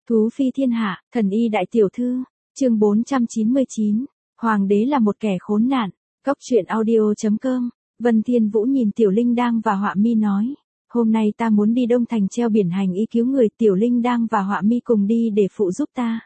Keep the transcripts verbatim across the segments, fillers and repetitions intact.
Thú phi thiên hạ, thần y đại tiểu thư, chương bốn trăm chín mươi chín, Hoàng đế là một kẻ khốn nạn, Cóc truyện audio chấm com, Vân Thiên Vũ nhìn Tiểu Linh Đang và Họa Mi nói, hôm nay ta muốn đi Đông Thành treo biển hành y cứu người, Tiểu Linh Đang và Họa Mi cùng đi để phụ giúp ta.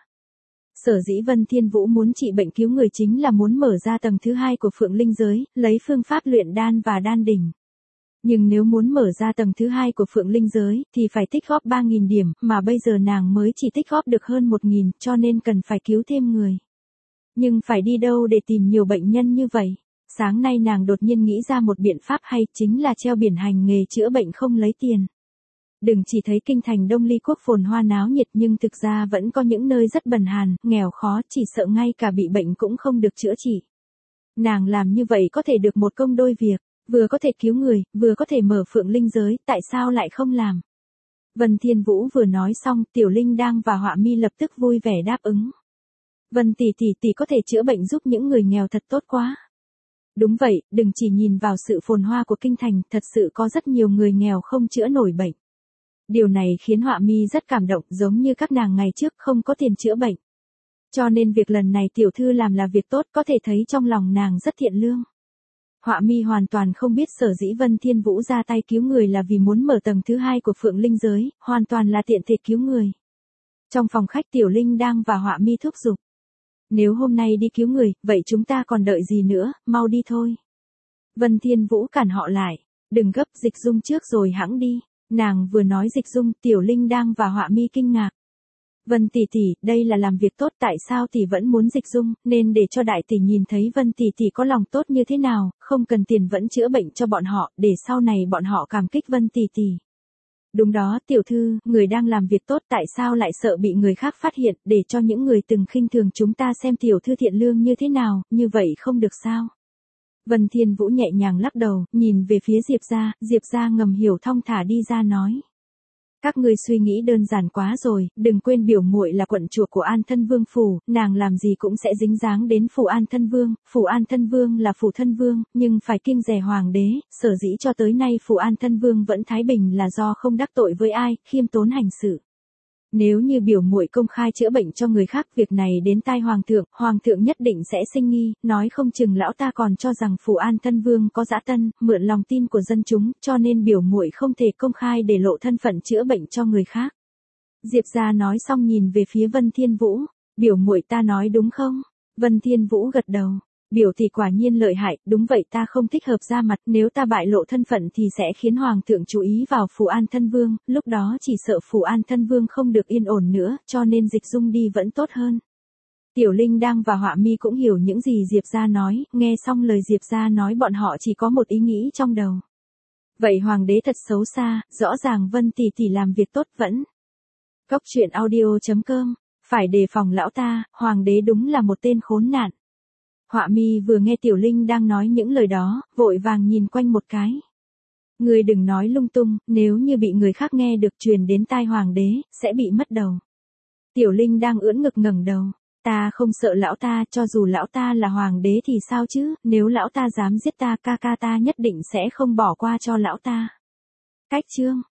Sở dĩ Vân Thiên Vũ muốn trị bệnh cứu người chính là muốn mở ra tầng thứ hai của Phượng Linh giới, lấy phương pháp luyện đan và đan đỉnh. Nhưng nếu muốn mở ra tầng thứ hai của Phượng Linh giới, thì phải tích góp ba nghìn điểm, mà bây giờ nàng mới chỉ tích góp được hơn một nghìn, cho nên cần phải cứu thêm người. Nhưng phải đi đâu để tìm nhiều bệnh nhân như vậy? Sáng nay nàng đột nhiên nghĩ ra một biện pháp hay, chính là treo biển hành nghề chữa bệnh không lấy tiền. Đừng chỉ thấy kinh thành Đông Ly quốc phồn hoa náo nhiệt, nhưng thực ra vẫn có những nơi rất bần hàn, nghèo khó, chỉ sợ ngay cả bị bệnh cũng không được chữa trị. Nàng làm như vậy có thể được một công đôi việc, vừa có thể cứu người, vừa có thể mở Phượng Linh giới, tại sao lại không làm? Vân Thiên Vũ vừa nói xong, Tiểu Linh Đang và Họa Mi lập tức vui vẻ đáp ứng. Vân tỷ tỷ tỷ có thể chữa bệnh giúp những người nghèo thật tốt quá. Đúng vậy, đừng chỉ nhìn vào sự phồn hoa của kinh thành, thật sự có rất nhiều người nghèo không chữa nổi bệnh. Điều này khiến Họa Mi rất cảm động, giống như các nàng ngày trước không có tiền chữa bệnh. Cho nên việc lần này tiểu thư làm là việc tốt, có thể thấy trong lòng nàng rất thiện lương. Họa Mi hoàn toàn không biết sở dĩ Vân Thiên Vũ ra tay cứu người là vì muốn mở tầng thứ hai của Phượng Linh giới, hoàn toàn là tiện thể cứu người. Trong phòng khách Tiểu Linh Đang và Họa Mi thúc giục. Nếu hôm nay đi cứu người, vậy chúng ta còn đợi gì nữa, mau đi thôi. Vân Thiên Vũ cản họ lại. Đừng gấp, Dịch Dung trước rồi hẵng đi. Nàng vừa nói Dịch Dung, Tiểu Linh Đang và Họa Mi kinh ngạc. Vân tỷ tỷ, đây là làm việc tốt, tại sao tỷ vẫn muốn Dịch Dung, nên để cho đại tỷ nhìn thấy Vân tỷ tỷ có lòng tốt như thế nào, không cần tiền vẫn chữa bệnh cho bọn họ, để sau này bọn họ cảm kích Vân tỷ tỷ. Đúng đó, tiểu thư, người đang làm việc tốt, tại sao lại sợ bị người khác phát hiện, để cho những người từng khinh thường chúng ta xem tiểu thư thiện lương như thế nào, như vậy không được sao? Vân Thiên Vũ nhẹ nhàng lắc đầu, nhìn về phía Diệp gia, Diệp gia ngầm hiểu thong thả đi ra nói. Các ngươi suy nghĩ đơn giản quá rồi, đừng quên biểu muội là quận chúa của An Thân Vương phủ, nàng làm gì cũng sẽ dính dáng đến phủ An Thân Vương, phủ An Thân Vương là phủ thân vương, nhưng phải kiêng dè hoàng đế, sở dĩ cho tới nay phủ An Thân Vương vẫn thái bình là do không đắc tội với ai, khiêm tốn hành sự. Nếu như biểu muội công khai chữa bệnh cho người khác, việc này đến tai hoàng thượng, hoàng thượng nhất định sẽ sinh nghi, nói không chừng lão ta còn cho rằng phủ An Thân Vương có dã tân, mượn lòng tin của dân chúng, cho nên biểu muội không thể công khai để lộ thân phận chữa bệnh cho người khác. Diệp gia nói xong nhìn về phía Vân Thiên Vũ, biểu muội ta nói đúng không? Vân Thiên Vũ gật đầu. Biểu thì quả nhiên lợi hại, đúng vậy, ta không thích hợp ra mặt, nếu ta bại lộ thân phận thì sẽ khiến hoàng thượng chú ý vào phủ An Thân Vương, lúc đó chỉ sợ phủ An Thân Vương không được yên ổn nữa, cho nên Dịch Dung đi vẫn tốt hơn. Tiểu Linh Đang và Họa Mi cũng hiểu những gì Diệp gia nói, nghe xong lời Diệp gia nói bọn họ chỉ có một ý nghĩ trong đầu. Vậy hoàng đế thật xấu xa, rõ ràng Vân tỷ tỷ làm việc tốt vẫn. Cóc truyện audio chấm com, phải đề phòng lão ta, hoàng đế đúng là một tên khốn nạn. Họa Mi vừa nghe Tiểu Linh đang nói những lời đó, vội vàng nhìn quanh một cái. Người đừng nói lung tung, nếu như bị người khác nghe được truyền đến tai hoàng đế, sẽ bị mất đầu. Tiểu Linh đang ưỡn ngực ngẩng đầu. Ta không sợ lão ta, cho dù lão ta là hoàng đế thì sao chứ, nếu lão ta dám giết ta, ca ca ta nhất định sẽ không bỏ qua cho lão ta. Cách chương